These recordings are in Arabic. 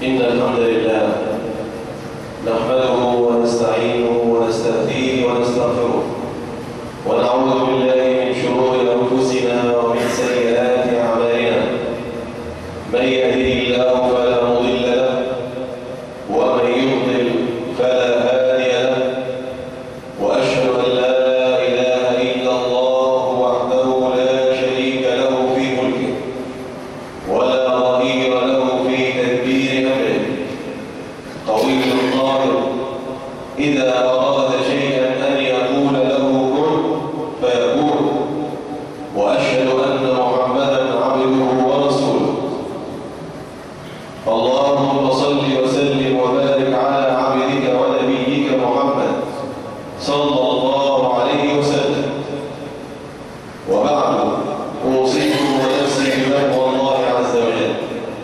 إن الحمد لله نحمده ونستعينه ونستهديه ونستغفره ونعوذ بالله من شرور أنفسنا ومن سيئات أعمالنا. من يهده الله فلا مضل له ومن يضلل فلا هادي له، وأشهد أن لا إله إلا الله وحده لا شريك له في ملكه ولا ظهير له في تدبير أمره. قوي القادر إذا أراد شيئا أن يقول له كن فيكون. وأشهد أن محمدا عبده ورسوله. اللهم صل وسلم وبارك على عبدك ونبيك محمد صلى الله عليه وسلم. وبعد، أوصيكم ونفسي بتقوى الله عز وجل.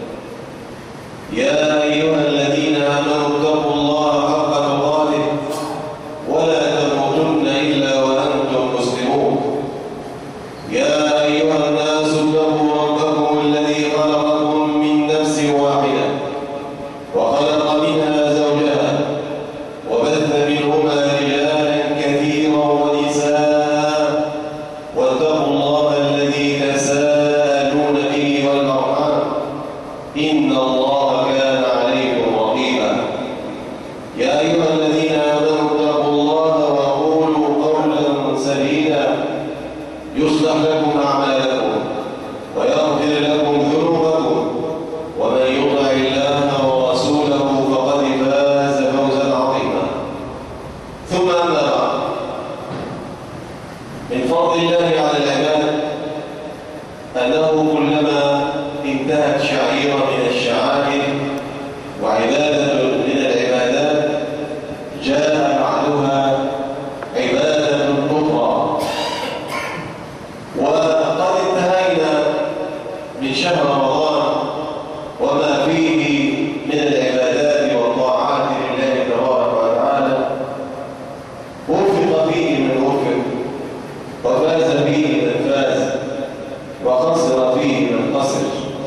يا أيها الذين آمنوا اتقوا الله حق تقاته ولا تموتن إلا وأنتم مسلمون. يا أيها الناس اتقوا ربكم الذي خلقكم من نفس واحدة وخلق منها زوجها وبث منهما رجالا كثيرا ونساء، واتقوا الله الذي تساءلون به والأرحام إن الله كان عليكم رقيبا. يا أيها الذين آمنوا اتقوا الله وقولوا قولا سديدا يصلح لكم أعمالكم ويغفر لكم ذنوبكم، ومن يطع الله ورسوله فقد فاز فوزا عظيما. ثم أما بعد، من فضل الله على العباد أنه كلما انتهت شعيرة من الشعائر وعبادة من العبادات جاء بعدها عبادة أخرى. وقد انتهينا من شهر رمضان وما فيه من العبادات والطاعات لله تبارك وتعالى. وفق فيه من وفق، وفاز فيه من فاز، وخسر فيه من خسر.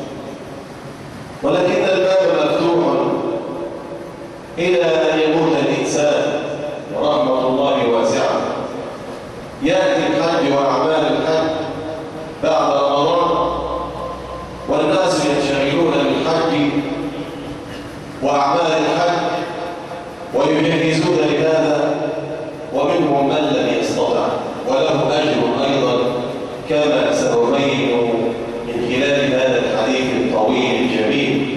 ولكن الباب مفتوح إلى أن يموت الإنسان، ورحمة الله واسعة. يأتي الحج وأعمال الحج بعد رمضان، والناس ينشغلون بالحج وأعمال الحج ويجهزون لهذا، ومنهم من لم يستطع وله أجر أيضا، كما سأبين من خلال هذا الحديث الطويل الجميل.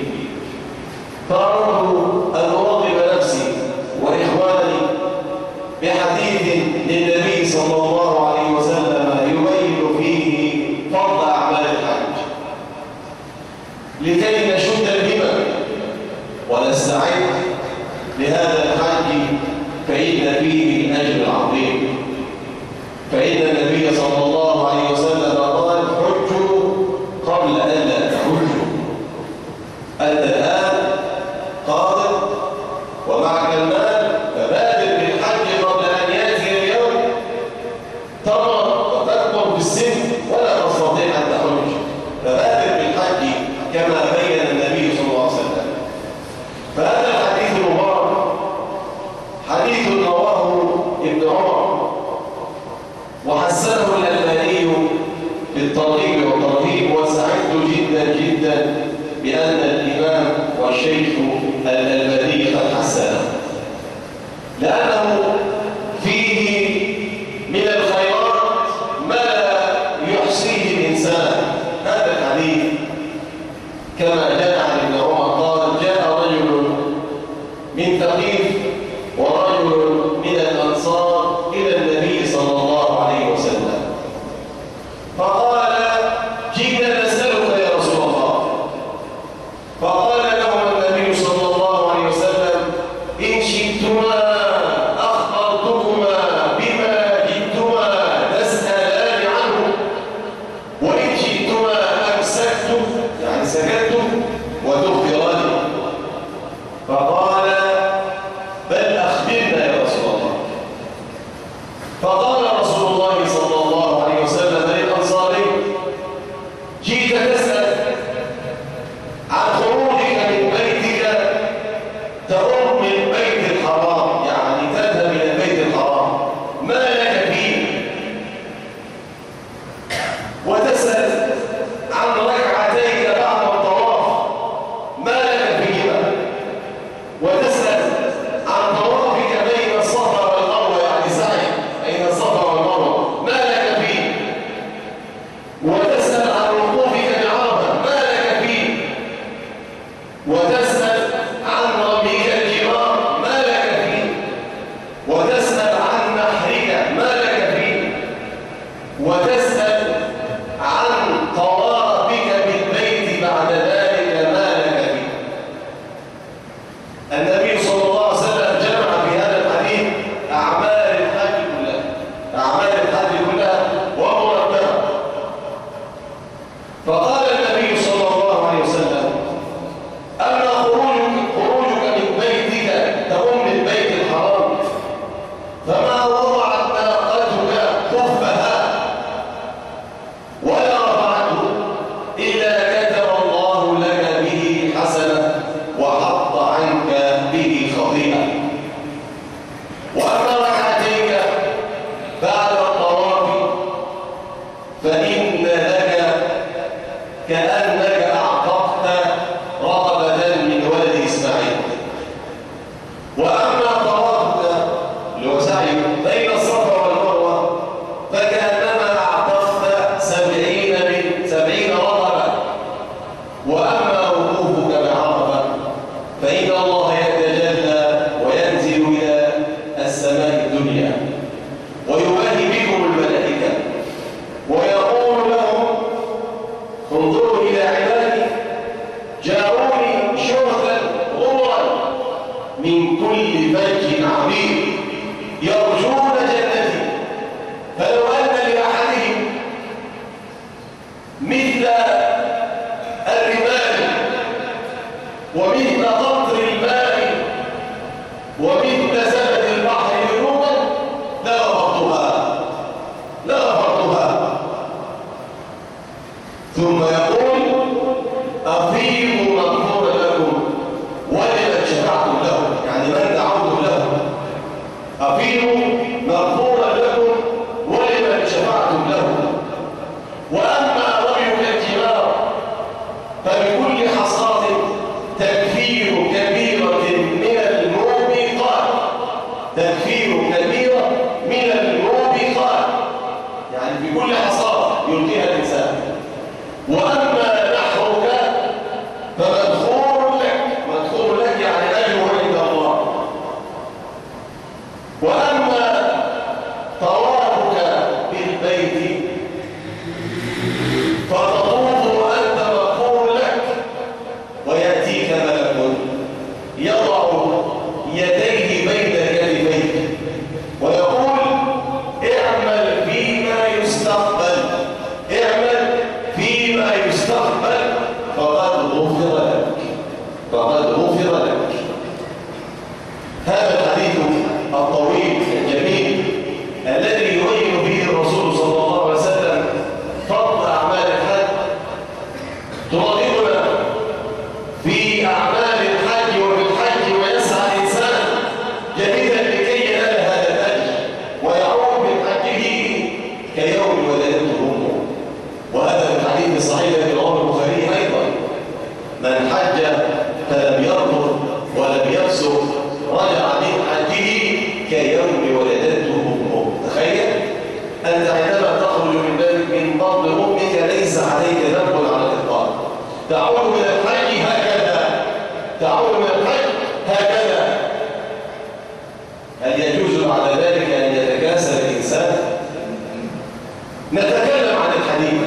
فأردت أن أراقب نفسي وإخواني بحديث للنبي صلى الله عليه وسلم يبين فيه فضل أعمال الحج، لكي نشد الهمم ونستعد لهذا الحج، فإن فيه الأجر العظيم. فإن النبي صلى الله عليه وسلم قال: حجوا قبل أن لا تحجوا. أنت الآن قادر ومعك المال، فبادر بالحج قبل أن يأتي اليوم ترى وتكبر بالسن ولا تستطيع أن تحج. فبادر بالحج كما بين النبي صلى الله عليه وسلم. فهذا الحديث المبارك حديث رواه ابن عمر، وحسنه الألباني في الترغيب والترهيب. وسعدت جدا جدا بأن الإمام والشيخ الألباني قد حسنه، لأنه فيه من الخيرات ما لا يحصيه الإنسان. هذا الحديث كما جاء عن ابن عمر قال: جاء رجل من ثقيف ورجل من الأنصار إلى النبي صلى الله عليه وسلم، فقال: جئنا نسألك يا رسول الله. فقال لهم النبي صلى الله عليه كأنك أعتقت رقبة من ولد إسماعيل. وأما طوافك اللي هو سعي بين الصفا والمروة فكأنما أعتقت 70 رقبة. وأما وقوفك بعرفة فإن الله يتجلى وينزل إلى السماء الدنيا ويباهي بكم الملائكة ويقول لهم انظروا إلى عبادي جاءوني شرطا غرا من كل فج عميق يرجون جنتي. فلو أن لأحدهم مثل الرمال ومثل قطر الماء ومثل زبد البحر ذنوبا لغفرتها. ثم يقول أفيضوا مغفورا لكم ولمن شفعتم له، يعني من دعوتم له. أفيضوا مغفورا لكم ولمن شفعتم له. وأما رمي الجمار فبكل حصاة تكفير كبيرة من الموبقات. تكفير كبيرة من الموبقات، يعني بكل حصاة يلقيها الإنسان. وأما نحرك فمدخور لك يعني أجر عند الله. وأما طوافك بالبيت فتطوف وأنت مغفور لك ويأتيك ملك يضع يديه بين كتفيك ويقول اعمل فيما يستقبل، اعمل فيما يستقبل فقد غفر لك، فقد غفر لك. هذا الحديث الطويل الجميل الذي يبين به الرسول صلى الله عليه وسلم فضل أعمال الحج ترغبنا في أعمال الحج وفي الحج ويسعى الإنسان جديدا لكي ينال هذا الأجر ويعود من حجه كيوم ولدته أمه. وهذا في الحديث الصحيح في رواه البخاري أيضا: من حج فلم يرفث ولم يفسق رجع من حجه كيوم ولدته أمه. تخيل أنت عندما تخرج من بطن أمك ليس عليك ذنب على الإطلاق، تعود من الحج هكذا، تعود من الحج هكذا. هل يجوز بعد ذلك أن يتكاسل الإنسان؟ نتكلم عن الحديث.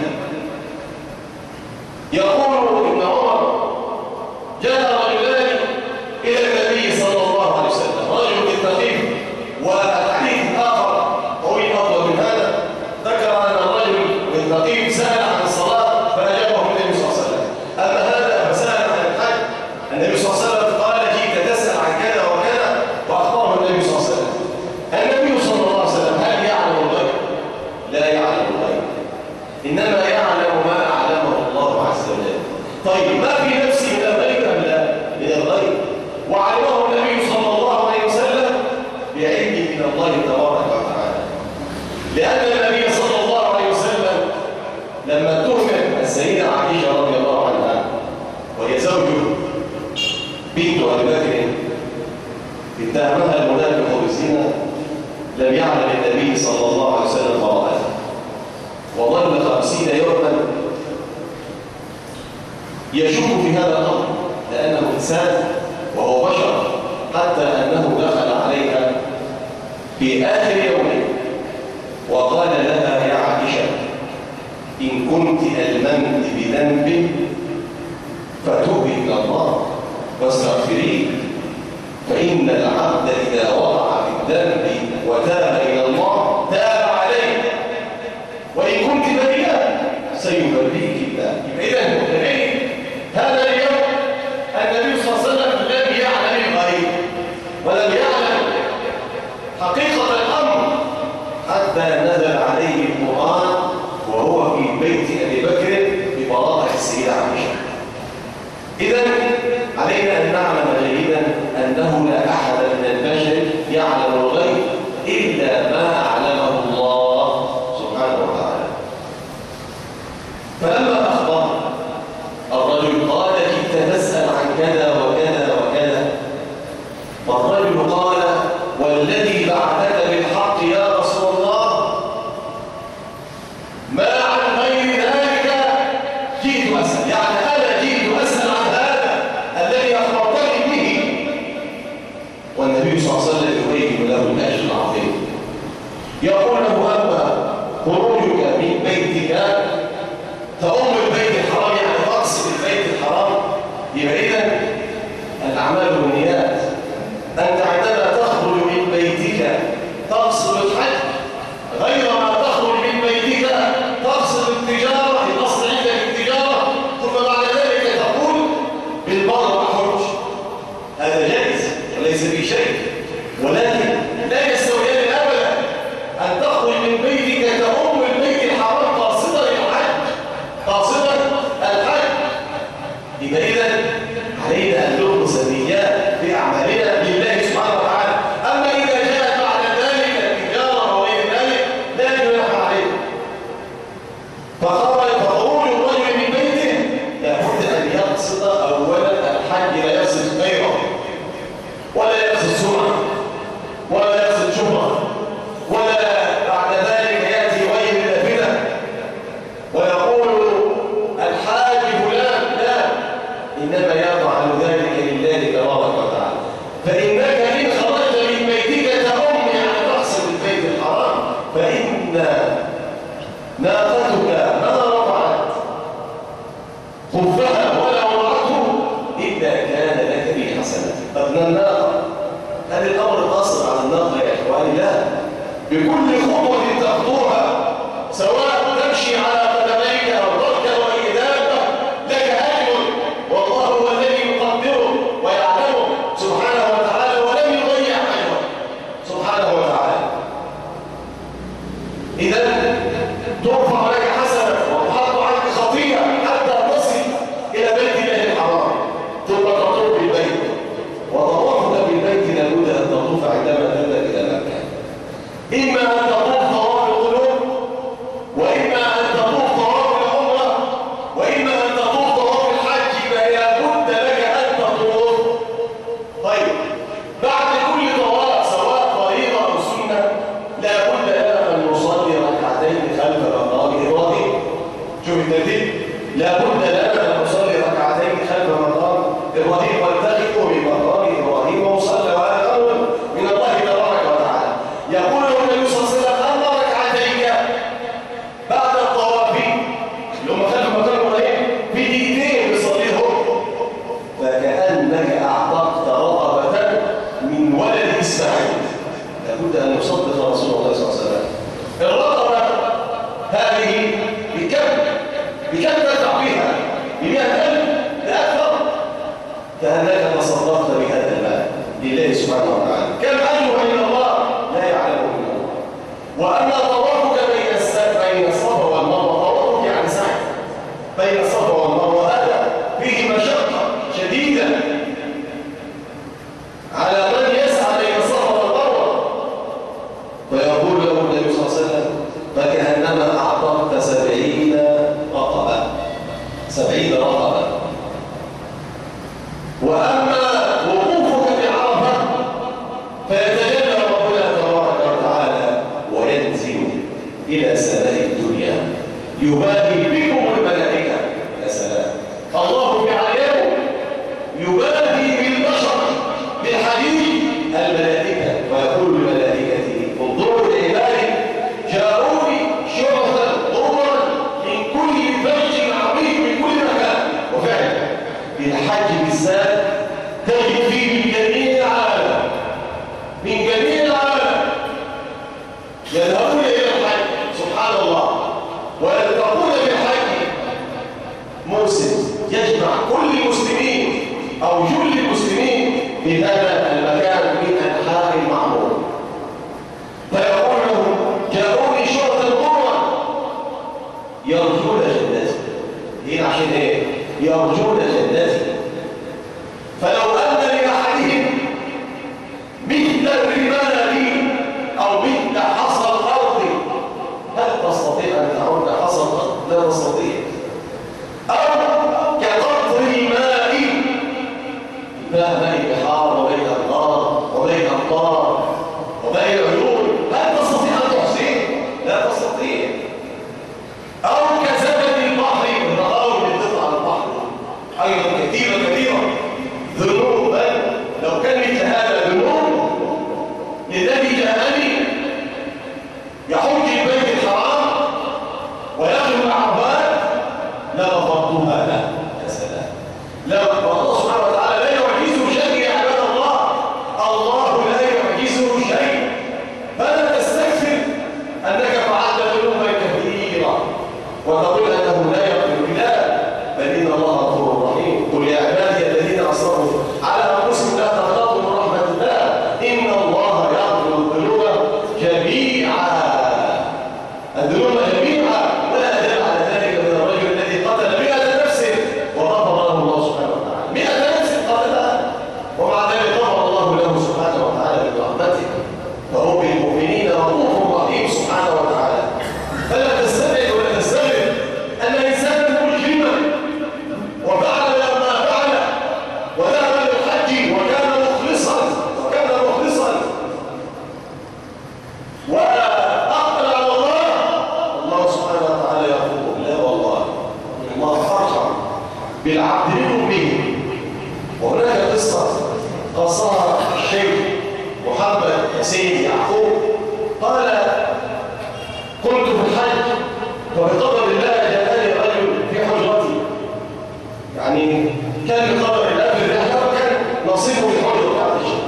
يقول ابن عمر: جاء رجلان إلى النبي صلى الله عليه وسلم، رجل بالتقيف. والحديث آخر طويل أطول من هذا ذكر أن الرجل بالتقيف سأل عن الصلاة فأجابه النبي صلى الله عليه وسلم. أما هذا فسأل عن الحج، النبي صلى الله عليه وسلم قال: جئت تسأل عن كذا وكذا، وأخبره النبي صلى الله عليه وسلم. النبي صلى الله عليه وسلم هل يعلم الغيب؟ لا يعلم الغيب، إنما يعلم ما أعلمه الله عز وجل. طيب ما في نفسي من الغيب أم لا؟ من الغيب، وعلمه النبي صلى الله عليه وسلم بعلم من الله تبارك وتعالى. لأن النبي صلى الله عليه وسلم لما اتهمت السيدة عائشة رضي الله عنها وهي زوجه بنت أبي بكر، اتهمها المنافق بالزنا، لم يعلم النبي صلى الله عليه وسلم براءته، وظل 50 يوما يشك في هذا الأمر لأنه إنسان وهو بشر، حتى أنه دخل عليها في آخر يوم وقال لها: يا عائشة، إن كنت ألممت بذنب فتوبي إلى الله واستغفريه، فإن العبد إذا وقع في الذنب وتاب إلى الله تاب عليه، وإن كنت بريئا سيبرئك الله. إذن هذا اليوم النبي صلى الله عليه وسلم لم يعلم الغيب ولم يعلم حقيقة الأمر حتى نزل عليه القرآن وهو في بيت أبي بكر ببراءة السيدة عائشة. إذن علينا أن نعلم جيدا أنه لا أحد من البشر يعلم الغيب إلا ما أعلمه الله سبحانه وتعالى. فلما أخبر والنبي صلى الله عليه وسلم يبين له الأجر العظيم. يقول له: أما خروجك من بيتك فأم البيت الحرام، يعني تقصد البيت الحرام، يبقى إذن الأعمال والنيات. أنت عندما تخرج من بيتك تقصد الحج، غير ما تخرج من بيتك تقصد التجارة، الأصل عندك التجارة، ثم بعد ذلك تقول بالمرة أحج. هذا جائز وليس في شيء، ولكن لا يستويان أبدا أن تخرج من بيتك كأم البيت الحرام قاصدا الحج، قاصدا الحج. يبقى إذن علينا أن نخلص النيات في أعمالنا لله سبحانه وتعالى. أما إذا جاءت بعد ذلك التجارة وغير ذلك لا جناح عليه. فخروج الرجل من بيته لابد أن يقصد أولا الحج، لا يقصد غيره، ولا يقصد سمعة، ولا يقصد شهرة، ولا بعد ذلك يأتي غير النافلة ويقول الحاج فلان، لا، إنما يفعل ذلك لله تبارك وتعالى. فإنك إن خرجت من بيتك تأم، يعني تقصد البيت الحرام، فإن ناقتك ما رفعت خفها ولا وضعته إلا كان لك به حسنة. طب الناقة، هل الأمر قاصر على الناقة يا إخواني؟ لا، بكل خطوة تخطوها سواء تمشي على قدميك أو تركب أي دابة لك أجر، والله هو الذي يقدره ويعلمه سبحانه وتعالى، ولم يضيع أجره سبحانه وتعالى. إذا ترفع لك حسنة وتحط عنك خطيئة حتى تصل إلى بيت الله الحرام، ثم تطوف بالبيت. وطوافك بالبيت لابد أن تطوف عندما تذهب إلى مكة، إما أن تطوف طواف القلوب، وإما أن تطوف طواف العمرة، وإما أن تطوف طواف الحج، فلا بد لك أن تطوف. طيب، بعد كل طواف سواء فريضة أو سنة لا بد لنا أن نصلي ركعتين خلف مقام إبراهيم. شوف الترتيب، لا بد لنا أن نصلي ركعتين خلف مقام إبراهيم، واتخذوا بمقام إبراهيم مصلى، وهذا أمر من الله تبارك وتعالى. يقول النبي صلى الله عليه وسلم: أما ركعتيك بعد الطواف اللي هم خلف مقام إبراهيم في دقيقتين بصليهم، فكأنك أعتقت رقبة من ولد إسماعيل. لابد أن يصدق رسول الله صلى الله عليه وسلم. الرقبة هذه بكم تدفع بها؟ ب100,000 لأكثر. كأنك تصدقت بهذا المال لله سبحانه وتعالى. كم أجر إلى الله لا يعلمه إلا الله. وأما طوافك بين الصفا والمروة، طوافك يعني سعي بين الصفا والمروة، هذا فيه مشقة شديدة على من يسعى بين الصفا والمروة. ويقول له النبي صلى الله عليه وسلم: فكأنما أعطت 70 رقبة، 70 رقبة. وأما وقوفك بعرفة فيتجلى ربنا تبارك وتعالى وينزل إلى سماء الدنيا يباهي بكم الملائكة. يا سلام، الله بعينه يباهي بالبشر بالحديث الملائكة، ويقول للملائكة: انظروا لعبادي جاءوني شرفا غبرا من كل فج عظيم من كل مكان. وفعلا في الحج بالذات تجد فيه من جميع العالم، من جميع العالم يذهبون إلى الحج، سبحان الله. ويلتقون بالحج موسم يجمع كل المسلمين أو جل المسلمين في هذا المكان من أنحاء المعمور. فيقول لهم: جاءوني شرطا غرا يرجون جنتي. هنا عشان ايه؟ يرجون جنتي. فلو أن لأحدهم مثل الرمال لي أو مثل حصى الأرض، هل تستطيع أن تعود حصى الأرض؟ لا تستطيع. أو كقطر الماء، ماء البحار وبين الأرض وبين الأمطار وبين العيون، هل تستطيع أن تحصيه؟ لا تستطيع. أو كزبد البحر، التقارب بالقطع على البحر أيضا كثيرة ذنوب العبد منهم به. وهناك قصة قصها الشيخ محمد ياسين يعقوب قال: كنت في الحج وبقدر الله جاءني رجل في حجرتي، يعني كان بقدر الله في الرحلة وكان نصيبه في الحجرة بتاعت الشيخ.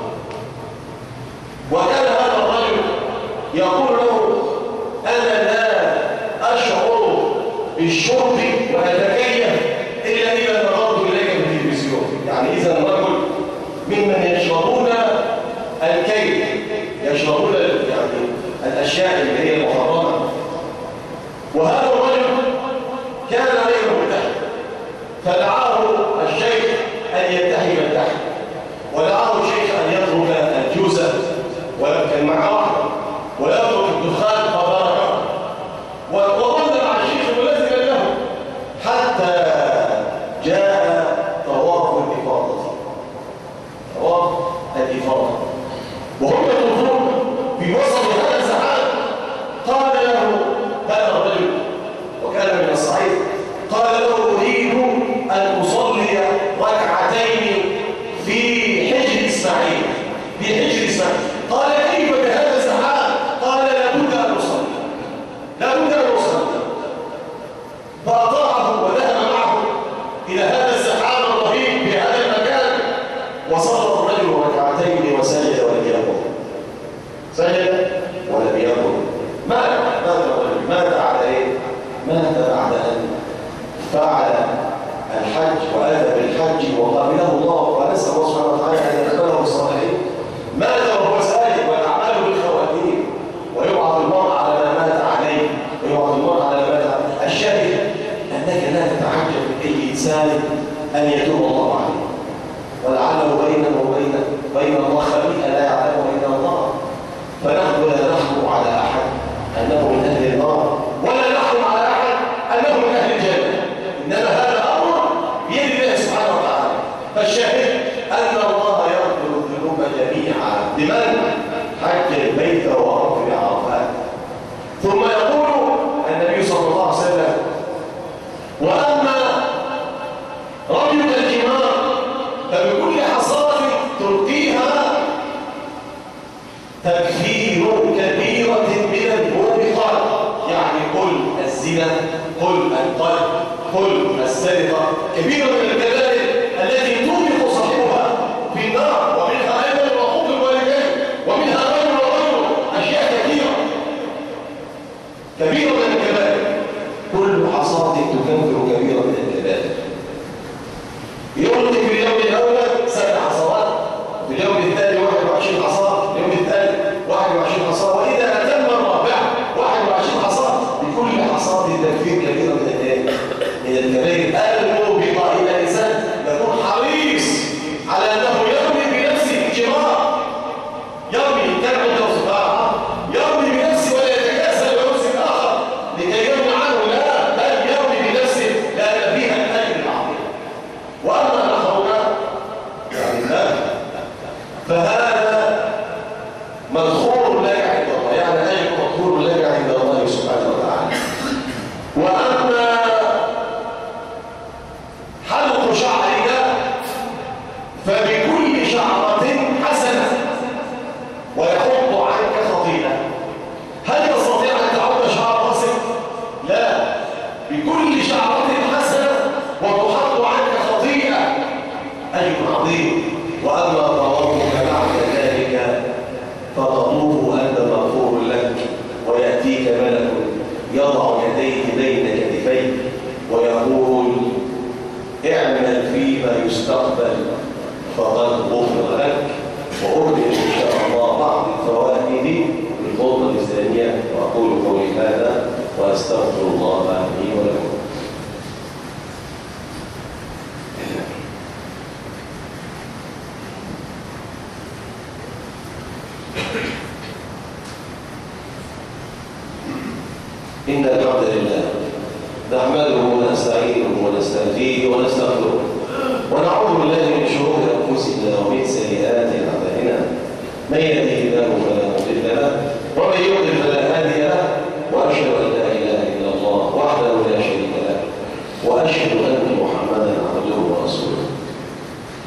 وكان هذا الرجل يقول له: أنا لا أشعر بالشرب وأتكيف إلا إذا نظرت إليك في التلفزيون. يعني إذا الرجل ممن يشربون الكيف، يشربون يعني الأشياء اللي هي المحرمة. وهذا الرجل كان غير ملتحي، فدعاه الشيخ أن يلتحي بالتحي، ودعاه الشيخ أن يترك الجوزة وكان معه واحدة ويترك الدخان فبارك، وظل مع الشيخ ملازما له حتى جاء طواف الإفاضة. طواف الإفاضة وهم يطوفون في وسط هذا الزحام، قال له هذا الرجل وكان من الصعيد، قال له: أريد أن أصلي ركعتين في حجر إسماعيل. في حجر إسماعيل. قال: كيف بهذا الزحام؟ قال: لابد أن أصلي، لابد أن أصلي. فأطاعه وذهب معه إلى هذا الزحام الرهيب في هذا المكان، وصلى الرجل ركعتين وسجد ولم يقم. سجد ولم يقم. مات على ايه؟ مات بعد ان فعل الحج واتى بالحج وقبله الله، ونسال الله سبحانه وتعالى ان يقبله بالصالحين. مات وهو سالك والاعمال بالخواتيم، ويبعث المرء على ما مات عليه، ويبعث المرء على ما مات عليه. الشاهد انك لا تتعجب من اي انسان ان يتوب الله عليه، ولعله بينه وبين الله خليقه لا يعلمه الا الله. فنحن لا نحكم على احد انه من اهل النار، ولا نحكم على احد انه من اهل الجنه، انما هذا امر بيد الله سبحانه وتعالى. فالشاهد ان الله يغفر الذنوب جميعا لمن حج البيت ووقف بعرفات. ثم يقول النبي صلى الله عليه وسلم: واما رميك الجمار فبكل حصاة تلقيها تكفير كبيرة من الموبقات. يعني قل الزنا، قل القتل، قل السرقة، كبيرة من الكبائر التي توبق صاحبها في النار، ومنها أيضا عقوق الوالدين، ومنها غير أشياء كثيرة كبيرة من الكبائر. كل حصاة تكفر كبيرة من الكبائر. يلقي في اليوم الأول 7 حصوات، في اليوم الثاني 21 حصاة، اليوم الثالث 21 حصاة، وإذا أتم الرابع 21 حصاة. بكل حصاة تكفير كبيرة من الكبائر الموبقة. إلى الإنسان يكون حريص على أنه يرمي بنفسه الجمار، يرمي كلمة الصباح، يرمي بنفسه ولا يتكاسل ويمسك الآخر لكي يرمي عنه، لا، بل يرمي بنفسه لأن فيها الأجر العظيم. وأما الآخرون يعني لا، فهذا مدخول لك عند الله، يعني أجر مدخول لك عند الله سبحانه وتعالى. وأما حلق شعرك فبكل شعرة حسنة ويحط عنك خطيئة. هل تستطيع أن تعود شعر رأسك؟ لا، بكل شعرة حسنة وتحط عنك خطيئة، أجر عظيم. وأما طوافك بعد ذلك فتطوف أنت مغفور لك، ويأتيك ملك يضع يديه بين كتفيك ويقول: اعمل فيما يستقبل فقد غفر لك. وأكمل إن شاء الله بعض الفوائد الخطبة الثانية، وأقول قولي هذا وأستغفر الله لي ولكم. إن الحمد لله نحمده ونستعينه ونستهديه ونستغفره، ونعوذ بالله من شرور أنفسنا ومن سيئات أعمالنا. من يهده الله فلا مضل له، ومن يضلل فلا هادي له. وأشهد أن لا إله إلا الله وحده لا شريك له، وأشهد أن محمدا عبده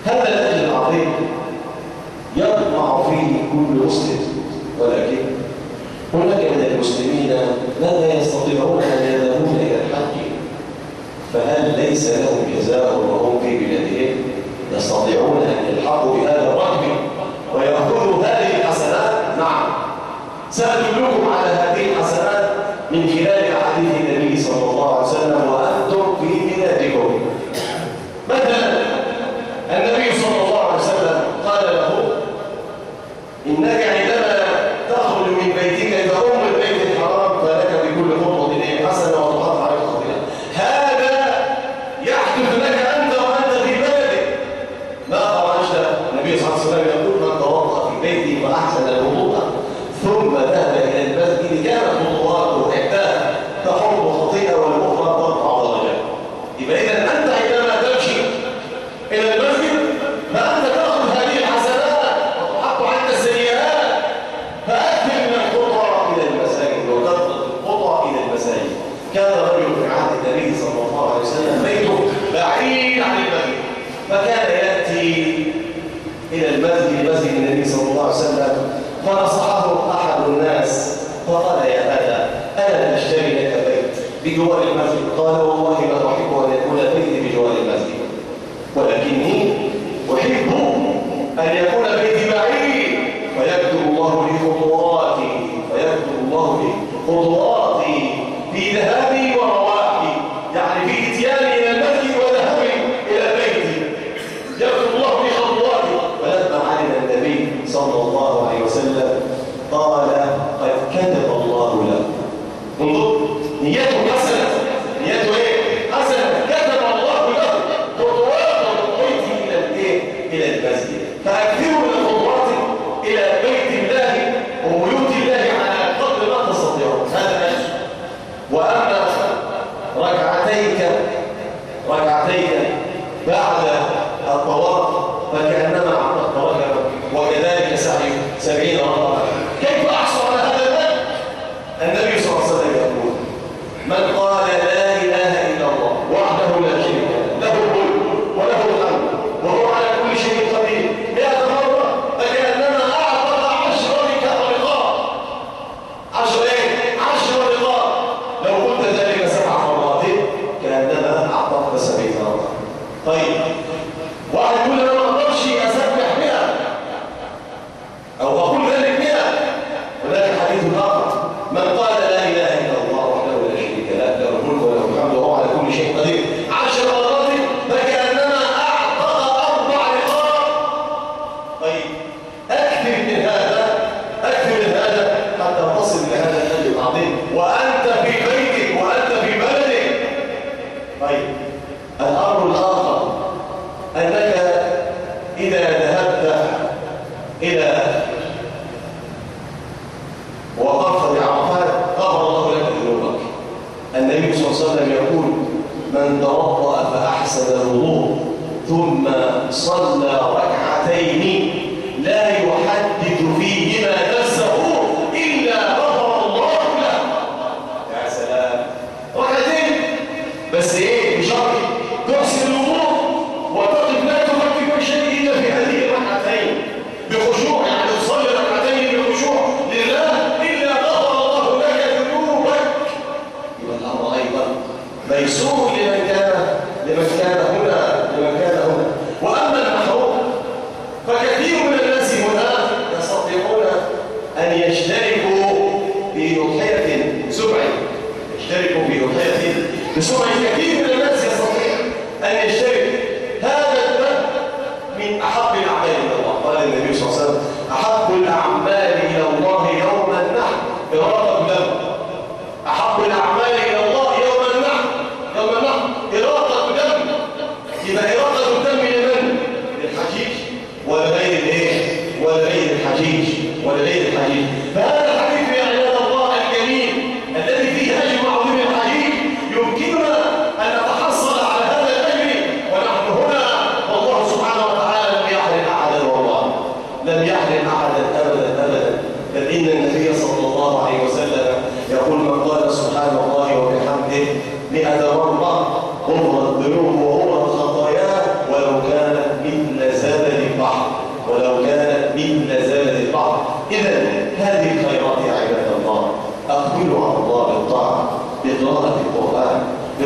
هذا الأجر العظيم يطمع فيه كل مسلم، ولكن هناك من المسلمين لا يستطيعون أن يذهبون إلى الحج، فهل ليس لهم جزاء وهم في بلادهم يستطيعون أن يلحقوا بهذا الركب ويأخذوا هذه الحسنات؟ نعم، سأدلكم على هذه الحسنات من خلال حديث النبي صلى الله عليه وسلم وأنتم في بلادكم. مثلا النبي صلى الله عليه وسلم قال له: إنك عندما تخرج من بيتك فأم البيت الحرام فلك بكل خطوة حسنة وتحط عليك خطيئة. هذا يحدث لك أنت وأنت في بلدك. ما خرجت، النبي صلى الله عليه وسلم يقول: من توضأ في بيته فأحسن الوضوء ثم ذهب إلى المسجد كانت خطواته إحداها تحط خطيئة والأخرى ترفع درجات. يبقى إذا أنت عندما تمشي إلى المسجد فأنت تأخذ هذه الحسنات وتحط عنك السيئات، فأكثر من الخطى إلى المساجد وكثرة الخطى إلى المساجد. كان رجل في عهد النبي صلى الله عليه وسلم بيته بعيد عن المسجد، فكان يأتي إلى المسجد، مسجد النبي صلى الله عليه وسلم، فنصحه أحد الناس فقال: يا هذا أنا أشتري لك بيت بجوار المسجد. قال: والله ما أحب أن يكون بيتي بجوار المسجد، ولكني أحب أن يكون بيتي بعيد فيكتب الله لي خطواتي، في ذهابي ورواحي، يعني في إتياني إلى المسجد وذهابي إلى بيتي يكتب الله لي خطواتي. فلما علم النبي صلى الله عليه وسلم قال: قد كتب الله له. انظر، نيته حسنة، نيته ايه؟ حسنة، كتب الله له خطوات بيته إلى المسجد. فأكثروا من الخطوات إلى بيت الله وبيوت الله على قدر ما تستطيعون، هذا أجر. وأما ركعتيك بعد الطواف فكأنما أعطت ركبة، وكذلك سعي 70 ركعة. كيف أحصل على هذا المال؟ النبي صلى الله عليه وسلم يقول: من قال لا إله إلا الله وحده لا شريك له الملك وله الحمد وهو على كل شيء قدير 100 مرة فكأنما أعطى 10 رقاب. 10 رقاب. لو قلت ذلك 7 مرات كأنما أعطت 70 مرة. طيب، واحد يقول: أنا ما أقدرش أسبح 100 أو أقول ذلك 100. هناك حديث آخر: من قال لا إله إلا الله وحده لا شريك له له الملك وله الحمد وهو على كل شيء قدير 10 مرات فكأنما أعتق 4 رقاب. طيب، أكثر من هذا حتى تصل لهذا الأجر العظيم وأنت في بيتك وأنت في بلدك. طيب، الأمر الآخر أنك إذا ذهبت إلى وقفت بعرفات غفر الله لك ذنوبك. النبي صلى الله عليه وسلم يقول: من توضأ فأحسن الوضوء ثم صلى ركعتين لا يحدث فيهما نفسه إلا غفر الله له. يا سلام، ركعتين بس إيه؟ بشرط تحسن الوضوء وتقف لا تفكر شيء إلا في هذه الركعتين بخشوع، يعني تصلي ركعتين بخشوع لله إلا غفر الله لك ذنوبك. يبقى الأمر أيضا ميسور لمن كان هنا. وأما المحروم فكثير من الناس هنا يستطيعون أن يشتركوا في أضحية سبع. كثير من الناس يستطيع أن يشترك. هذا الذنب من أحب الأعمال إلى الله. قال النبي صلى الله عليه وسلم: أحب الأعمال إلى الله يوم النحر إراقة دم. أحب الأعمال إلى الله يوم النحر إراقة دم. يبقى إراقة الدم لمن؟ للحجيج ولغير الحجيج. فهذا الحديث يا عباد الله الكريم الذي فيه أجر عظيم الحجيج يمكننا أن نتحصل على هذا الأجر ونحن هنا، والله سبحانه وتعالى لم يحرم أحدا، والله لم يحرم أحدا أبدا. بل إن النبي صلى الله عليه وسلم يقول: من قال سبحان الله وبحمده 100 مرة غفرت ذنوبه وغفرت خطاياه ولو كانت مثل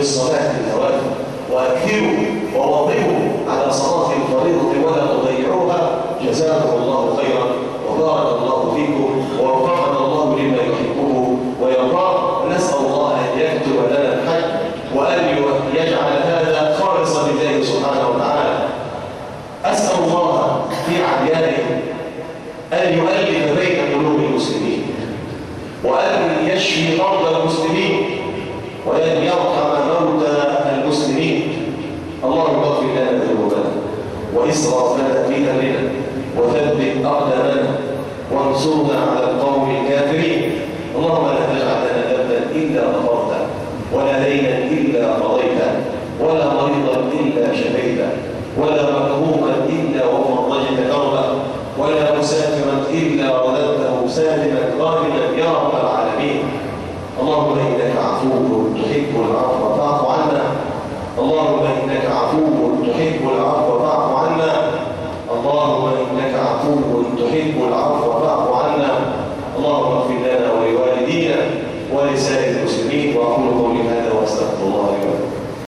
بالصلاة النوافل وأكثروا وواظبوا على صلاة الفريضة ولا تضيعوها. جزاكم الله خيرا وبارك الله فيكم ووفقنا الله لما يحبه ويرضاه. نسأل الله أن يكتب لنا الحج وأن يجعل هذا خالصا لله سبحانه وتعالى. أسأل الله في عديانه أن يؤلف بين قلوب المسلمين وأن يشفي مرضى المسلمين وأن يرحم موتى المسلمين. اللهم اغفر لنا ذنوبنا وإسرافنا في أمرنا وثبت أقدامنا وانصرنا على القوم الكافرين. اللهم لا تجعل لنا ذنبا إلا غفرته ولا دينا إلا قضيته ولا مريضا إلا شفيته ولا مكروها إلا وفرجت كربه ولا مسافرا إلا رددته سالما غانما يا رب العالمين. اللهم إنك عفو تحب العفو فاعف عنا. اللهم إنك عفو تحب العفو